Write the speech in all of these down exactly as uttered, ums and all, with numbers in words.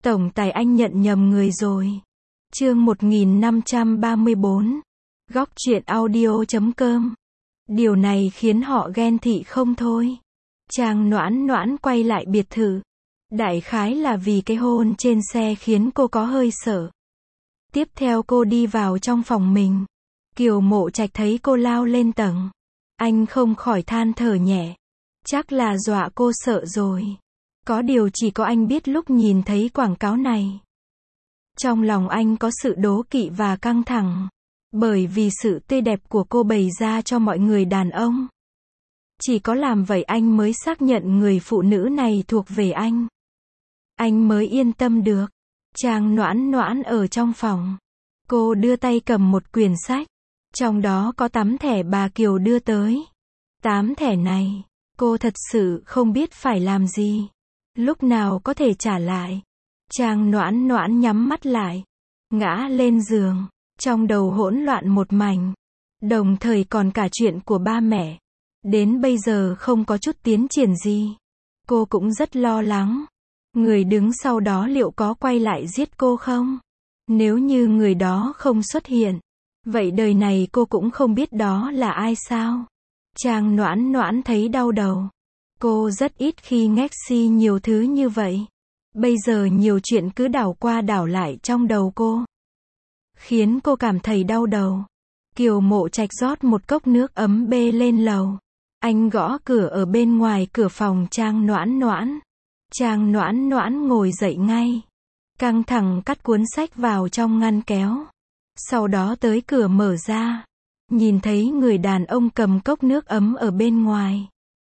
Tổng tài anh nhận nhầm người rồi. Chương một nghìn năm trăm ba mươi bốn. Góc truyện audio chấm com. Điều này khiến họ ghen tị không thôi. Trang Noãn Noãn quay lại biệt thự. Đại khái là vì cái hôn trên xe khiến cô có hơi sợ. Tiếp theo cô đi vào trong phòng mình. Kiều Mộ Trạch thấy cô lao lên tầng. Anh không khỏi than thở nhẹ. Chắc là dọa cô sợ rồi. Có điều chỉ có anh biết lúc nhìn thấy quảng cáo này. Trong lòng anh có sự đố kỵ và căng thẳng. Bởi vì sự tươi đẹp của cô bày ra cho mọi người đàn ông. Chỉ có làm vậy anh mới xác nhận người phụ nữ này thuộc về anh. Anh mới yên tâm được. Trang Noãn Noãn ở trong phòng. Cô đưa tay cầm một quyển sách. Trong đó có tám thẻ bà Kiều đưa tới. Tám thẻ này, cô thật sự không biết phải làm gì. Lúc nào có thể trả lại. Trang Noãn Noãn nhắm mắt lại. Ngã lên giường. Trong đầu hỗn loạn một mảnh. Đồng thời còn cả chuyện của ba mẹ. Đến bây giờ không có chút tiến triển gì. Cô cũng rất lo lắng. Người đứng sau đó liệu có quay lại giết cô không? Nếu như người đó không xuất hiện, vậy đời này cô cũng không biết đó là ai sao? Trang Noãn Noãn thấy đau đầu. Cô rất ít khi ngách xi nhiều thứ như vậy. Bây giờ nhiều chuyện cứ đảo qua đảo lại trong đầu cô. Khiến cô cảm thấy đau đầu. Kiều Mộ Trạch rót một cốc nước ấm bê lên lầu. Anh gõ cửa ở bên ngoài cửa phòng Trang Noãn Noãn. Trang Noãn Noãn ngồi dậy ngay. Căng thẳng cắt cuốn sách vào trong ngăn kéo. Sau đó tới cửa mở ra. Nhìn thấy người đàn ông cầm cốc nước ấm ở bên ngoài.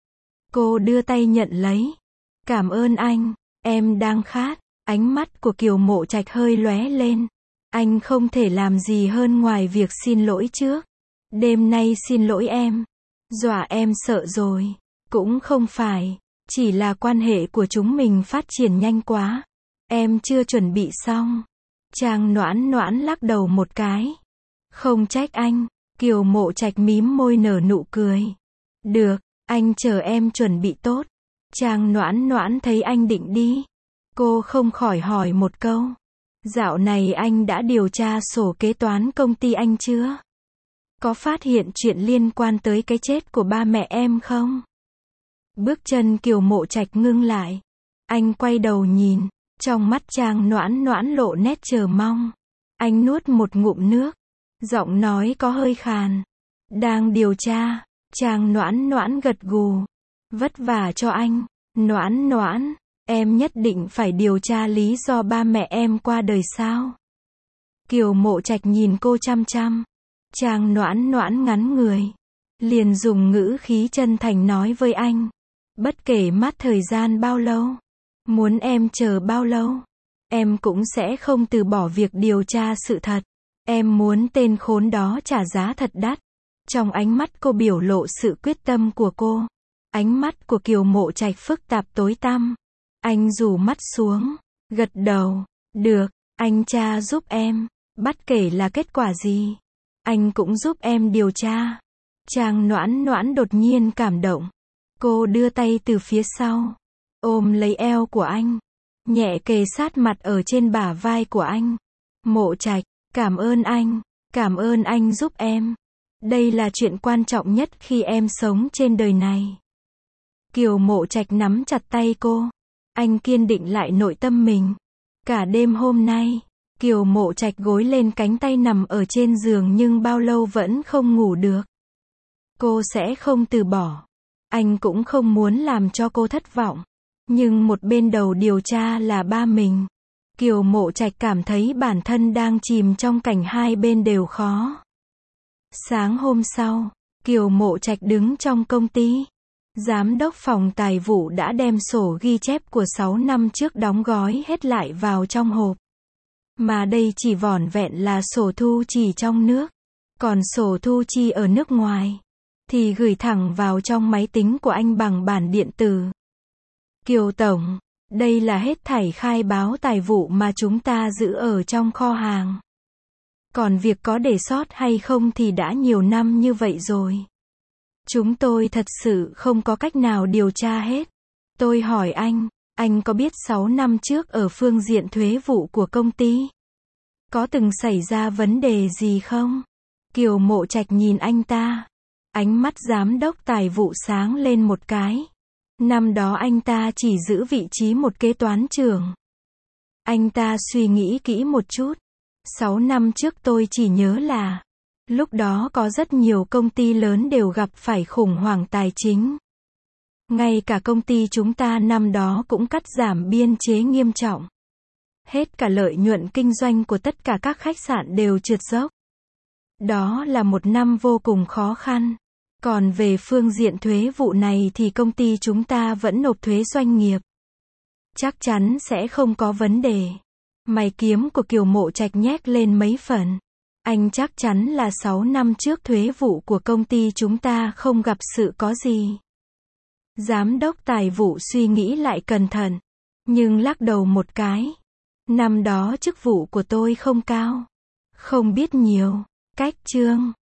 Cô đưa tay nhận lấy. Cảm ơn anh, em đang khát. Ánh mắt của Kiều Mộ Trạch hơi lóe lên. Anh không thể làm gì hơn ngoài việc xin lỗi trước. Đêm nay xin lỗi em. Dọa em sợ rồi. Cũng không phải. Chỉ là quan hệ của chúng mình phát triển nhanh quá. Em chưa chuẩn bị xong. Trang Noãn Noãn lắc đầu một cái. Không trách anh. Kiều Mộ Trạch mím môi nở nụ cười. Được, anh chờ em chuẩn bị tốt. Trang Noãn Noãn thấy anh định đi. Cô không khỏi hỏi một câu. Dạo này anh đã điều tra sổ kế toán công ty anh chưa? Có phát hiện chuyện liên quan tới cái chết của ba mẹ em không? Bước chân Kiều Mộ Trạch ngưng lại. Anh quay đầu nhìn. Trong mắt Trang Noãn Noãn lộ nét chờ mong. Anh nuốt một ngụm nước. Giọng nói có hơi khàn. Đang điều tra. Trang Noãn Noãn gật gù. Vất vả cho anh. Noãn Noãn, em nhất định phải điều tra lý do ba mẹ em qua đời sao? Kiều Mộ Trạch nhìn cô chăm chăm. Trang Noãn Noãn ngắn người. Liền dùng ngữ khí chân thành nói với anh. Bất kể mất thời gian bao lâu. Muốn em chờ bao lâu. Em cũng sẽ không từ bỏ việc điều tra sự thật. Em muốn tên khốn đó trả giá thật đắt. Trong ánh mắt cô biểu lộ sự quyết tâm của cô. Ánh mắt của Kiều Mộ Trạch phức tạp tối tăm. Anh rủ mắt xuống. Gật đầu. Được, anh tra giúp em. Bất kể là kết quả gì. Anh cũng giúp em điều tra. Trang Noãn Noãn đột nhiên cảm động. Cô đưa tay từ phía sau. Ôm lấy eo của anh. Nhẹ kề sát mặt ở trên bả vai của anh. Mộ Trạch, cảm ơn anh. Cảm ơn anh giúp em. Đây là chuyện quan trọng nhất khi em sống trên đời này. Kiều Mộ Trạch nắm chặt tay cô. Anh kiên định lại nội tâm mình. Cả đêm hôm nay, Kiều Mộ Trạch gối lên cánh tay nằm ở trên giường nhưng bao lâu vẫn không ngủ được. Cô sẽ không từ bỏ. Anh cũng không muốn làm cho cô thất vọng. Nhưng một bên đầu điều tra là ba mình. Kiều Mộ Trạch cảm thấy bản thân đang chìm trong cảnh hai bên đều khó. Sáng hôm sau, Kiều Mộ Trạch đứng trong công ty. Giám đốc phòng tài vụ đã đem sổ ghi chép của sáu năm trước đóng gói hết lại vào trong hộp. Mà đây chỉ vỏn vẹn là sổ thu chi trong nước. Còn sổ thu chi ở nước ngoài thì gửi thẳng vào trong máy tính của anh bằng bản điện tử. Kiều Tổng, đây là hết thảy khai báo tài vụ mà chúng ta giữ ở trong kho hàng. Còn việc có để sót hay không thì đã nhiều năm như vậy rồi. Chúng tôi thật sự không có cách nào điều tra hết. Tôi hỏi anh, Anh có biết sáu năm trước ở phương diện thuế vụ của công ty có từng xảy ra vấn đề gì không? Kiều Mộ Trạch nhìn anh ta. Ánh mắt giám đốc tài vụ sáng lên một cái. Năm đó anh ta chỉ giữ vị trí một kế toán trưởng. Anh ta suy nghĩ kỹ một chút. Sáu năm trước tôi chỉ nhớ là lúc đó có rất nhiều công ty lớn đều gặp phải khủng hoảng tài chính. Ngay cả công ty chúng ta năm đó cũng cắt giảm biên chế nghiêm trọng. Hết cả lợi nhuận kinh doanh của tất cả các khách sạn đều trượt dốc. Đó là một năm vô cùng khó khăn. Còn về phương diện thuế vụ này thì công ty chúng ta vẫn nộp thuế doanh nghiệp. Chắc chắn sẽ không có vấn đề. Mày kiếm của Kiều Mộ Trạch nhếch lên mấy phần. Anh chắc chắn là sáu năm trước thuế vụ của công ty chúng ta không gặp sự có gì. Giám đốc tài vụ suy nghĩ lại cẩn thận, nhưng lắc đầu một cái. Năm đó chức vụ của tôi không cao, không biết nhiều. Cách chương